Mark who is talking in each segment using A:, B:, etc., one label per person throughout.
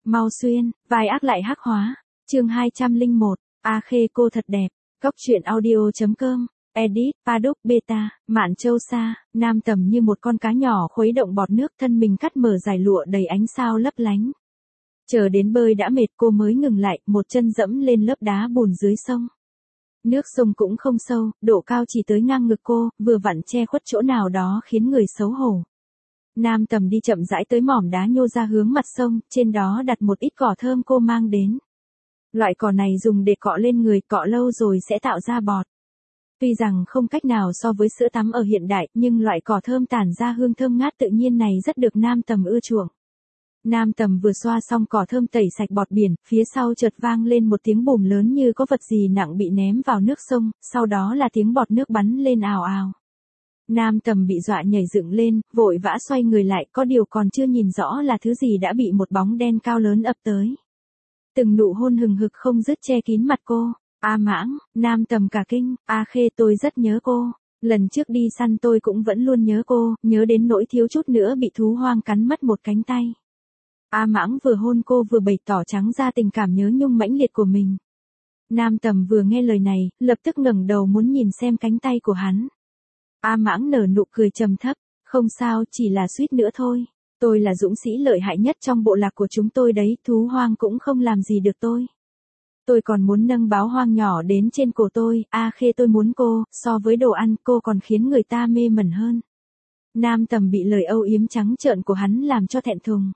A: Mau xuyên, vai ác lại hắc hóa. Chương 201, A Khê cô thật đẹp. Góc truyện audio.com. Edit, Paddock Beta, Mạn Châu Sa, Nam Tầm như một con cá nhỏ khuấy động bọt nước, thân mình cắt mở dải lụa đầy ánh sao lấp lánh. Chờ đến bơi đã mệt cô mới ngừng lại, một chân dẫm lên lớp đá bùn dưới sông. Nước sông cũng không sâu, độ cao chỉ tới ngang ngực cô, vừa vặn che khuất chỗ nào đó khiến người xấu hổ. Nam Tầm đi chậm rãi tới mỏm đá nhô ra hướng mặt sông, trên đó đặt một ít cỏ thơm cô mang đến. Loại cỏ này dùng để cọ lên người, cọ lâu rồi sẽ tạo ra bọt. Tuy rằng không cách nào so với sữa tắm ở hiện đại, nhưng loại cỏ thơm tản ra hương thơm ngát tự nhiên này rất được Nam Tầm ưa chuộng. Nam Tầm vừa xoa xong cỏ thơm tẩy sạch bọt biển, phía sau chợt vang lên một tiếng bùm lớn như có vật gì nặng bị ném vào nước sông, sau đó là tiếng bọt nước bắn lên ào ào. Nam Tầm bị dọa nhảy dựng lên, vội vã xoay người lại, có điều còn chưa nhìn rõ là thứ gì đã bị một bóng đen cao lớn ập tới. Từng nụ hôn hừng hực không dứt che kín mặt cô. A Mãng, Nam Tầm cả kinh, A Khê tôi rất nhớ cô. Lần trước đi săn tôi cũng vẫn luôn nhớ cô, nhớ đến nỗi thiếu chút nữa bị thú hoang cắn mất một cánh tay. A Mãng vừa hôn cô vừa bày tỏ trắng ra tình cảm nhớ nhung mãnh liệt của mình. Nam Tầm vừa nghe lời này, lập tức ngẩng đầu muốn nhìn xem cánh tay của hắn. A Mãng nở nụ cười trầm thấp, không sao, chỉ là suýt nữa thôi. Tôi là dũng sĩ lợi hại nhất trong bộ lạc của chúng tôi đấy, thú hoang cũng không làm gì được tôi. Tôi còn muốn nâng báo hoang nhỏ đến trên cổ tôi, A Khê tôi muốn cô, so với đồ ăn cô còn khiến người ta mê mẩn hơn. Nam Tầm bị lời âu yếm trắng trợn của hắn làm cho thẹn thùng.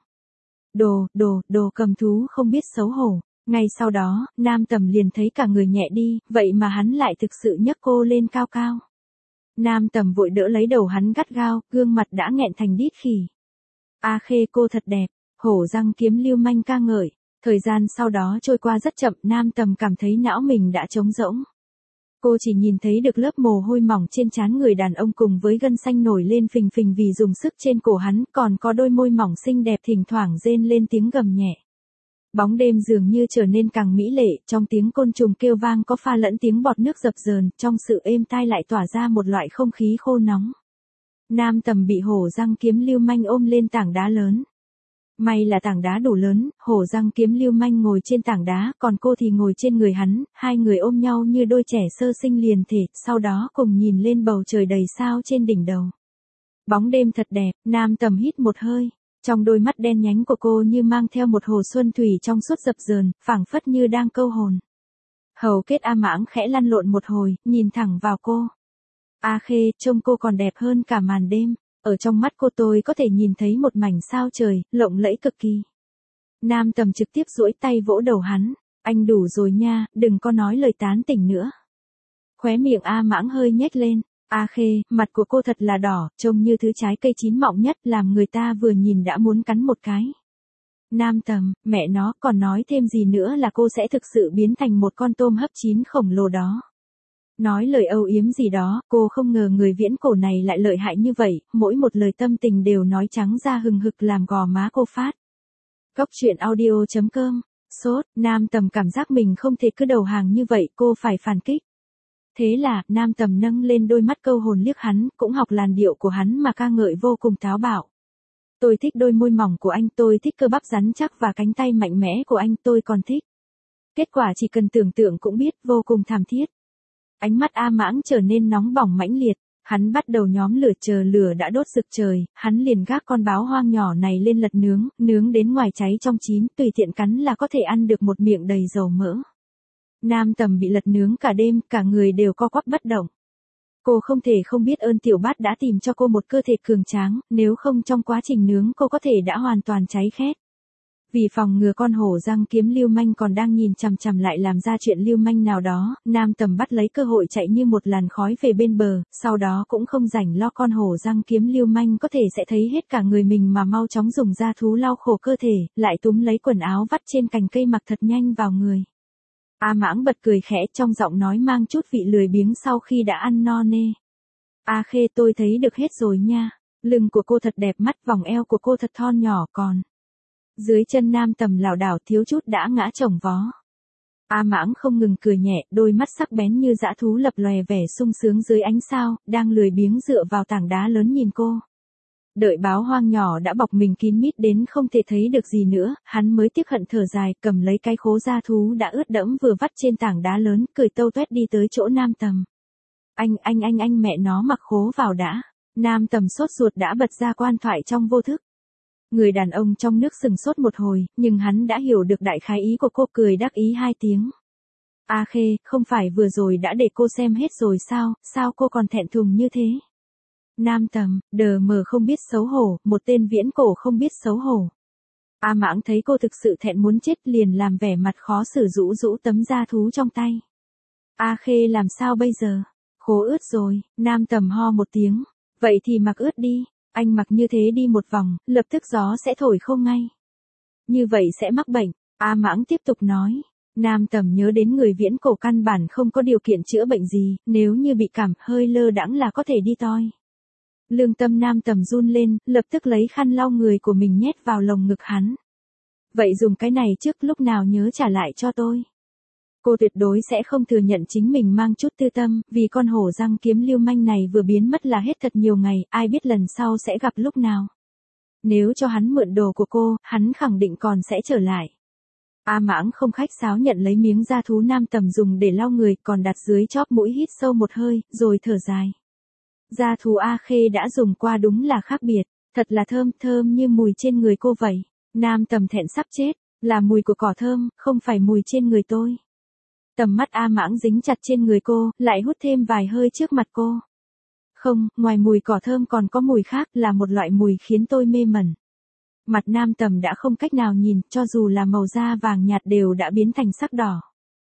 A: Đồ cầm thú không biết xấu hổ. Ngay sau đó, Nam Tầm liền thấy cả người nhẹ đi, vậy mà hắn lại thực sự nhấc cô lên cao cao. Nam Tầm vội đỡ lấy đầu hắn gắt gao, gương mặt đã nghẹn thành đít khỉ. A Khê cô thật đẹp, hổ răng kiếm lưu manh ca ngợi. Thời gian sau đó trôi qua rất chậm, Nam Tầm cảm thấy não mình đã trống rỗng. Cô chỉ nhìn thấy được lớp mồ hôi mỏng trên trán người đàn ông cùng với gân xanh nổi lên phình phình vì dùng sức trên cổ hắn, còn có đôi môi mỏng xinh đẹp thỉnh thoảng rên lên tiếng gầm nhẹ. Bóng đêm dường như trở nên càng mỹ lệ, trong tiếng côn trùng kêu vang có pha lẫn tiếng bọt nước dập dờn, trong sự êm tai lại tỏa ra một loại không khí khô nóng. Nam Tầm bị hổ răng kiếm lưu manh ôm lên tảng đá lớn. May là tảng đá đủ lớn, hổ răng kiếm lưu manh ngồi trên tảng đá, còn cô thì ngồi trên người hắn, hai người ôm nhau như đôi trẻ sơ sinh liền thể, sau đó cùng nhìn lên bầu trời đầy sao trên đỉnh đầu. Bóng đêm thật đẹp, Nam Tầm hít một hơi, trong đôi mắt đen nhánh của cô như mang theo một hồ xuân thủy trong suốt dập dờn, phảng phất như đang câu hồn. Hầu kết A Mãng khẽ lăn lộn một hồi, nhìn thẳng vào cô. A Khê, trông cô còn đẹp hơn cả màn đêm. Ở trong mắt cô tôi có thể nhìn thấy một mảnh sao trời, lộng lẫy cực kỳ. Nam Tầm trực tiếp duỗi tay vỗ đầu hắn. Anh đủ rồi nha, đừng có nói lời tán tỉnh nữa. Khóe miệng A Mãng hơi nhếch lên. A Khê, mặt của cô thật là đỏ, trông như thứ trái cây chín mọng nhất, làm người ta vừa nhìn đã muốn cắn một cái. Nam Tầm, mẹ nó, còn nói thêm gì nữa là cô sẽ thực sự biến thành một con tôm hấp chín khổng lồ đó. Nói lời âu yếm gì đó, cô không ngờ người viễn cổ này lại lợi hại như vậy, mỗi một lời tâm tình đều nói trắng ra hừng hực làm gò má cô phát. Góc truyện audio.com. Sốt, Nam Tầm cảm giác mình không thể cứ đầu hàng như vậy, cô phải phản kích. Thế là, Nam Tầm nâng lên đôi mắt câu hồn liếc hắn, cũng học làn điệu của hắn mà ca ngợi vô cùng táo bạo. Tôi thích đôi môi mỏng của anh, tôi thích cơ bắp rắn chắc và cánh tay mạnh mẽ của anh, tôi còn thích. Kết quả chỉ cần tưởng tượng cũng biết, vô cùng thảm thiết. Ánh mắt A Mãng trở nên nóng bỏng mãnh liệt, hắn bắt đầu nhóm lửa, chờ lửa đã đốt rực trời, hắn liền gác con báo hoang nhỏ này lên lật nướng, nướng đến ngoài cháy trong chín, tùy tiện cắn là có thể ăn được một miệng đầy dầu mỡ. Nam Tầm bị lật nướng cả đêm, cả người đều co quắp bất động. Cô không thể không biết ơn Tiểu Bát đã tìm cho cô một cơ thể cường tráng, nếu không trong quá trình nướng cô có thể đã hoàn toàn cháy khét. Vì phòng ngừa con hổ răng kiếm lưu manh còn đang nhìn chằm chằm lại làm ra chuyện lưu manh nào đó, Nam Tầm bắt lấy cơ hội chạy như một làn khói về bên bờ, sau đó cũng không rảnh lo con hổ răng kiếm lưu manh có thể sẽ thấy hết cả người mình mà mau chóng dùng da thú lau khổ cơ thể, lại túm lấy quần áo vắt trên cành cây mặc thật nhanh vào người. A Mãng bật cười khẽ, trong giọng nói mang chút vị lười biếng sau khi đã ăn no nê. A Khê, tôi thấy được hết rồi nha, lưng của cô thật đẹp mắt, vòng eo của cô thật thon nhỏ còn. Dưới chân Nam Tầm lảo đảo thiếu chút đã ngã chồng vó. A Mãng không ngừng cười nhẹ, đôi mắt sắc bén như dã thú lập lòe vẻ sung sướng dưới ánh sao, đang lười biếng dựa vào tảng đá lớn nhìn cô. Đợi báo hoang nhỏ đã bọc mình kín mít đến không thể thấy được gì nữa, hắn mới tiếc hận thở dài, cầm lấy cái khố da thú đã ướt đẫm vừa vắt trên tảng đá lớn, cười tâu toét đi tới chỗ Nam Tầm. Anh mẹ nó mặc khố vào đã. Nam Tầm sốt ruột đã bật ra quan thoại trong vô thức. Người đàn ông trong nước sừng sốt một hồi, nhưng hắn đã hiểu được đại khái ý của cô, cười đắc ý 2 tiếng. A Khê, không phải vừa rồi đã để cô xem hết rồi sao cô còn thẹn thùng như thế? Nam Tầm, đờ mờ không biết xấu hổ, một tên viễn cổ không biết xấu hổ. A Mãng thấy cô thực sự thẹn muốn chết liền làm vẻ mặt khó xử rũ rũ tấm da thú trong tay. A Khê làm sao bây giờ? Khố ướt rồi, Nam Tầm ho một tiếng. Vậy thì mặc ướt đi, anh mặc như thế đi một vòng, lập tức gió sẽ thổi khô ngay. Như vậy sẽ mắc bệnh, A Mãng tiếp tục nói. Nam Tầm nhớ đến người viễn cổ căn bản không có điều kiện chữa bệnh gì, nếu như bị cảm hơi lơ đãng là có thể đi toi. Lương tâm Nam Tầm run lên, lập tức lấy khăn lau người của mình nhét vào lồng ngực hắn. Vậy dùng cái này trước, lúc nào nhớ trả lại cho tôi. Cô tuyệt đối sẽ không thừa nhận chính mình mang chút tư tâm, vì con hổ răng kiếm lưu manh này vừa biến mất là hết thật nhiều ngày, ai biết lần sau sẽ gặp lúc nào. Nếu cho hắn mượn đồ của cô, hắn khẳng định còn sẽ trở lại. A Mãng không khách sáo nhận lấy miếng da thú Nam Tầm dùng để lau người, còn đặt dưới chóp mũi hít sâu một hơi, rồi thở dài. Da thú A Khê đã dùng qua đúng là khác biệt, thật là thơm như mùi trên người cô vậy. Nam Tầm thẹn sắp chết, là mùi của cỏ thơm, không phải mùi trên người tôi. Tầm mắt A Mãng dính chặt trên người cô, lại hút thêm vài hơi trước mặt cô. Không, ngoài mùi cỏ thơm còn có mùi khác, là một loại mùi khiến tôi mê mẩn. Mặt Nam Tầm đã không cách nào nhìn, cho dù là màu da vàng nhạt đều đã biến thành sắc đỏ.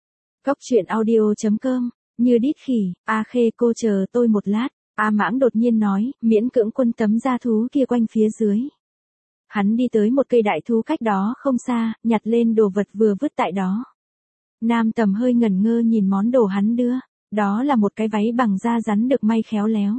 A: Cốc truyện audio.com, như đít khỉ, A Khê cô chờ tôi một lát, A Mãng đột nhiên nói, miễn cưỡng quân tấm da thú kia quanh phía dưới. Hắn đi tới một cây đại thú cách đó không xa, nhặt lên đồ vật vừa vứt tại đó. Nam Tầm hơi ngẩn ngơ nhìn món đồ hắn đưa, đó là một cái váy bằng da rắn được may khéo léo.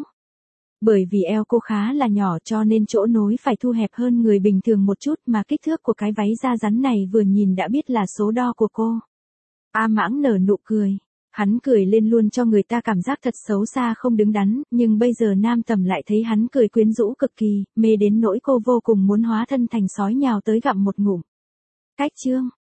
A: Bởi vì eo cô khá là nhỏ cho nên chỗ nối phải thu hẹp hơn người bình thường một chút, mà kích thước của cái váy da rắn này vừa nhìn đã biết là số đo của cô. A Mãng nở nụ cười. Hắn cười lên luôn cho người ta cảm giác thật xấu xa không đứng đắn, nhưng bây giờ Nam Tầm lại thấy hắn cười quyến rũ cực kỳ, mê đến nỗi cô vô cùng muốn hóa thân thành sói nhào tới gặm một ngụm. Cách chương